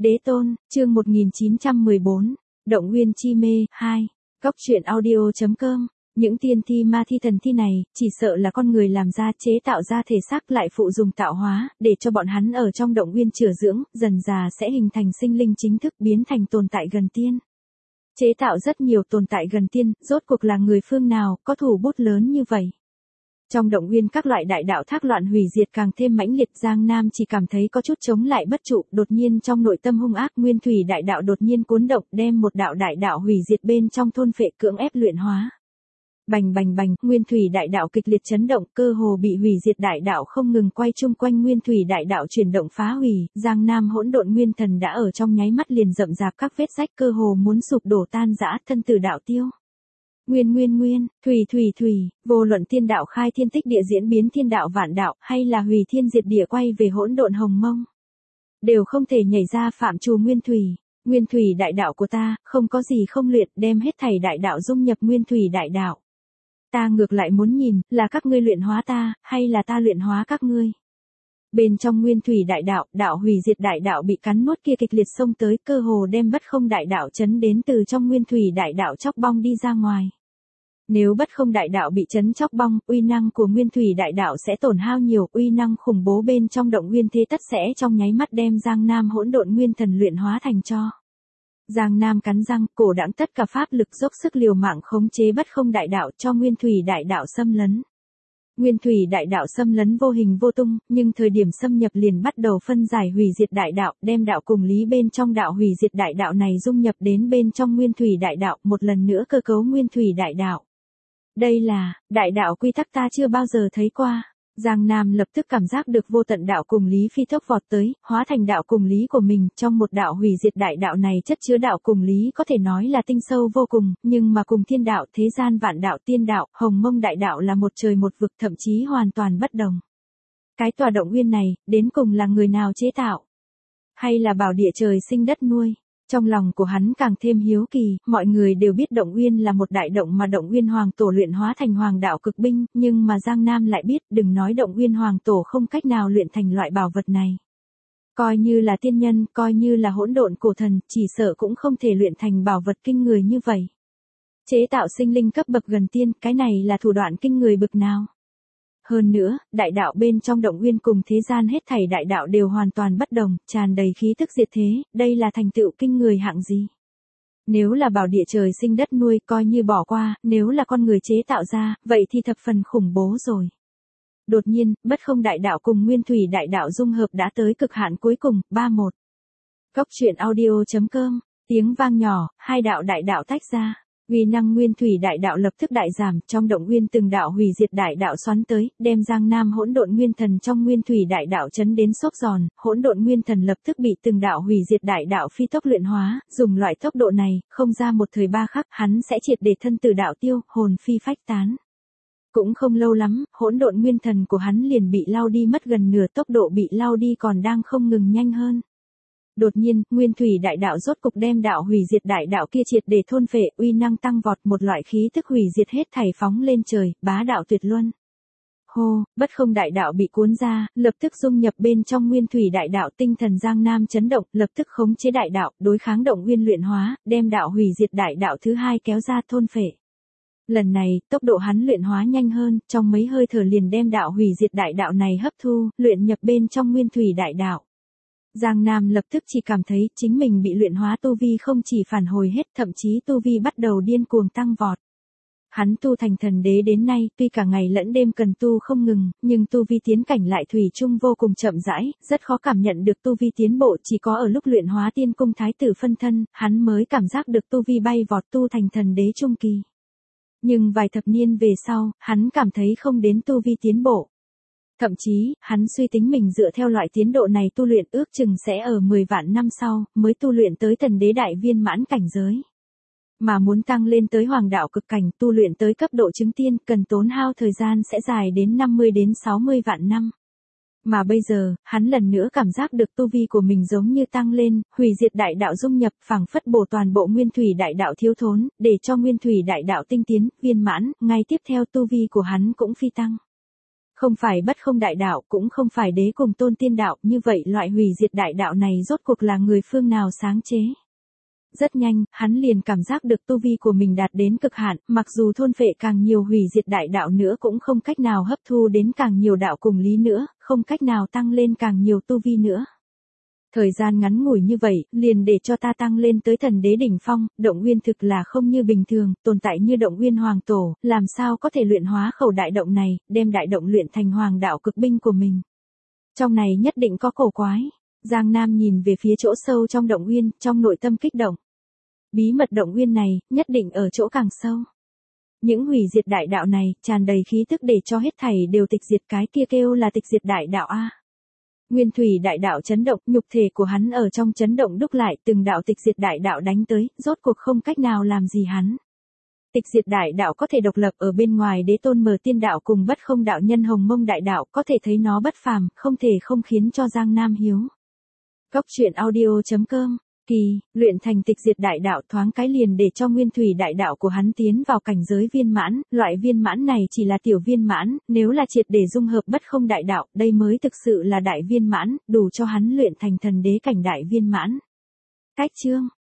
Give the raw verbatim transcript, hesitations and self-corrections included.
Đế tôn, chương một nghìn chín trăm mười bốn, Động Nguyên chi mê, hai, Cốc truyện audio.com. Những tiên thi ma thi thần thi này, chỉ sợ là con người làm ra chế tạo ra thể xác lại phụ dùng tạo hóa, để cho bọn hắn ở trong động nguyên chữa dưỡng, dần già sẽ hình thành sinh linh chính thức biến thành tồn tại gần tiên. Chế tạo rất nhiều tồn tại gần tiên, rốt cuộc là người phương nào, có thủ bút lớn như vậy. Trong động nguyên các loại đại đạo thác loạn hủy diệt càng thêm mãnh liệt, Giang Nam chỉ cảm thấy có chút chống lại bất trụ, đột nhiên trong nội tâm hung ác nguyên thủy đại đạo đột nhiên cuốn động, đem một đạo đại đạo hủy diệt bên trong thôn phệ cưỡng ép luyện hóa. Bành bành bành, nguyên thủy đại đạo kịch liệt chấn động, cơ hồ bị hủy diệt đại đạo không ngừng quay chung quanh nguyên thủy đại đạo chuyển động phá hủy, Giang Nam hỗn độn nguyên thần đã ở trong nháy mắt liền rậm rạp các vết rách, cơ hồ muốn sụp đổ tan rã, thân tử đạo tiêu. Nguyên nguyên nguyên, thủy thủy thủy, vô luận thiên đạo khai thiên tích địa diễn biến thiên đạo vạn đạo, hay là hủy thiên diệt địa quay về hỗn độn hồng mông, đều không thể nhảy ra phạm trù nguyên thủy. Nguyên thủy đại đạo của ta, không có gì không luyện, đem hết thảy đại đạo dung nhập nguyên thủy đại đạo. Ta ngược lại muốn nhìn, là các ngươi luyện hóa ta, hay là ta luyện hóa các ngươi. Bên trong nguyên thủy đại đạo, đạo hủy diệt đại đạo bị cắn nuốt kia kịch liệt xông tới, cơ hồ đem bất không đại đạo chấn đến từ trong nguyên thủy đại đạo chóc bong đi ra ngoài. Nếu bất không đại đạo bị chấn chóc bong, uy năng của nguyên thủy đại đạo sẽ tổn hao nhiều, uy năng khủng bố bên trong động nguyên thế tất sẽ trong nháy mắt đem Giang Nam hỗn độn nguyên thần luyện hóa thành tro. Giang Nam cắn răng, cổ đãng tất cả pháp lực dốc sức liều mạng khống chế bất không đại đạo cho nguyên thủy đại đạo xâm lấn. Nguyên thủy đại đạo xâm lấn vô hình vô tung, nhưng thời điểm xâm nhập liền bắt đầu phân giải hủy diệt đại đạo, đem đạo cùng lý bên trong đạo hủy diệt đại đạo này dung nhập đến bên trong nguyên thủy đại đạo, một lần nữa cơ cấu nguyên thủy đại đạo. Đây là, đại đạo quy tắc ta chưa bao giờ thấy qua. Giang Nam lập tức cảm giác được vô tận đạo cùng lý phi tốc vọt tới, hóa thành đạo cùng lý của mình, trong một đạo hủy diệt đại đạo này chất chứa đạo cùng lý có thể nói là tinh sâu vô cùng, nhưng mà cùng thiên đạo, thế gian vạn đạo, tiên đạo, hồng mông đại đạo là một trời một vực, thậm chí hoàn toàn bất đồng. Cái tòa động nguyên này, đến cùng là người nào chế tạo? Hay là bảo địa trời sinh đất nuôi? Trong lòng của hắn càng thêm hiếu kỳ, mọi người đều biết động nguyên là một đại động mà động nguyên hoàng tổ luyện hóa thành hoàng đạo cực binh, nhưng mà Giang Nam lại biết, đừng nói động nguyên hoàng tổ không cách nào luyện thành loại bảo vật này. Coi như là tiên nhân, coi như là hỗn độn cổ thần, chỉ sợ cũng không thể luyện thành bảo vật kinh người như vậy. Chế tạo sinh linh cấp bậc gần tiên, cái này là thủ đoạn kinh người bực nào. Hơn nữa, đại đạo bên trong động nguyên cùng thế gian hết thảy đại đạo đều hoàn toàn bất đồng, tràn đầy khí tức diệt thế, đây là thành tựu kinh người hạng gì? Nếu là bảo địa trời sinh đất nuôi coi như bỏ qua, nếu là con người chế tạo ra, vậy thì thập phần khủng bố rồi. Đột nhiên, bất không đại đạo cùng nguyên thủy đại đạo dung hợp đã tới cực hạn cuối cùng, ba một. Cốc truyện audio.com, tiếng vang nhỏ, hai đạo đại đạo tách ra. Uy năng nguyên thủy đại đạo lập tức đại giảm, trong động nguyên từng đạo hủy diệt đại đạo xoắn tới, đem Giang Nam hỗn độn nguyên thần trong nguyên thủy đại đạo chấn đến xốp giòn, hỗn độn nguyên thần lập tức bị từng đạo hủy diệt đại đạo phi tốc luyện hóa, dùng loại tốc độ này, không ra một thời ba khắc, hắn sẽ triệt để thân tử đạo tiêu, hồn phi phách tán. Cũng không lâu lắm, hỗn độn nguyên thần của hắn liền bị lao đi mất gần nửa, tốc độ bị lao đi còn đang không ngừng nhanh hơn. Đột nhiên, nguyên thủy đại đạo rốt cục đem đạo hủy diệt đại đạo kia triệt để thôn phệ, uy năng tăng vọt, một loại khí tức hủy diệt hết thảy phóng lên trời, bá đạo tuyệt luân. Hô, bất không đại đạo bị cuốn ra, lập tức dung nhập bên trong nguyên thủy đại đạo, tinh thần Giang Nam chấn động, lập tức khống chế đại đạo, đối kháng động nguyên luyện hóa, đem đạo hủy diệt đại đạo thứ hai kéo ra thôn phệ. Lần này, tốc độ hắn luyện hóa nhanh hơn, trong mấy hơi thở liền đem đạo hủy diệt đại đạo này hấp thu, luyện nhập bên trong nguyên thủy đại đạo. Giang Nam lập tức chỉ cảm thấy chính mình bị luyện hóa tu vi không chỉ phản hồi hết, thậm chí tu vi bắt đầu điên cuồng tăng vọt. Hắn tu thành thần đế đến nay, tuy cả ngày lẫn đêm cần tu không ngừng, nhưng tu vi tiến cảnh lại thủy chung vô cùng chậm rãi, rất khó cảm nhận được tu vi tiến bộ, chỉ có ở lúc luyện hóa tiên cung thái tử phân thân, hắn mới cảm giác được tu vi bay vọt tu thành thần đế trung kỳ. Nhưng vài thập niên về sau, hắn cảm thấy không đến tu vi tiến bộ. Thậm chí, hắn suy tính mình dựa theo loại tiến độ này tu luyện ước chừng sẽ ở mười vạn năm sau, mới tu luyện tới thần đế đại viên mãn cảnh giới. Mà muốn tăng lên tới hoàng đạo cực cảnh tu luyện tới cấp độ chứng tiên, cần tốn hao thời gian sẽ dài đến năm mươi đến sáu mươi vạn năm. Mà bây giờ, hắn lần nữa cảm giác được tu vi của mình giống như tăng lên, hủy diệt đại đạo dung nhập, phảng phất bổ toàn bộ nguyên thủy đại đạo thiếu thốn, để cho nguyên thủy đại đạo tinh tiến, viên mãn, ngay tiếp theo tu vi của hắn cũng phi tăng. Không phải bất không đại đạo, cũng không phải đế cùng tôn tiên đạo, như vậy loại hủy diệt đại đạo này rốt cuộc là người phương nào sáng chế. Rất nhanh, hắn liền cảm giác được tu vi của mình đạt đến cực hạn, mặc dù thôn phệ càng nhiều hủy diệt đại đạo nữa cũng không cách nào hấp thu đến càng nhiều đạo cùng lý nữa, không cách nào tăng lên càng nhiều tu vi nữa. Thời gian ngắn ngủi như vậy, liền để cho ta tăng lên tới thần đế đỉnh phong, Động Nguyên thực là không như bình thường, tồn tại như Động Nguyên Hoàng Tổ, làm sao có thể luyện hóa khẩu đại động này, đem đại động luyện thành hoàng đạo cực binh của mình. Trong này nhất định có cổ quái. Giang Nam nhìn về phía chỗ sâu trong Động Nguyên, trong nội tâm kích động. Bí mật Động Nguyên này, nhất định ở chỗ càng sâu. Những hủy diệt đại đạo này, tràn đầy khí tức để cho hết thảy đều tịch diệt, cái kia kêu là tịch diệt đại đạo a. Nguyên thủy đại đạo chấn động, nhục thể của hắn ở trong chấn động đúc lại, từng đạo tịch diệt đại đạo đánh tới, rốt cuộc không cách nào làm gì hắn. Tịch diệt đại đạo có thể độc lập ở bên ngoài đế tôn mờ tiên đạo cùng bất không đạo nhân hồng mông đại đạo, có thể thấy nó bất phàm, không thể không khiến cho Giang Nam hiếu. Góc truyện audio chấm com. Kỳ, luyện thành tịch diệt đại đạo thoáng cái liền để cho nguyên thủy đại đạo của hắn tiến vào cảnh giới viên mãn, loại viên mãn này chỉ là tiểu viên mãn, nếu là triệt để dung hợp bất không đại đạo, đây mới thực sự là đại viên mãn, đủ cho hắn luyện thành thần đế cảnh đại viên mãn. Cách chương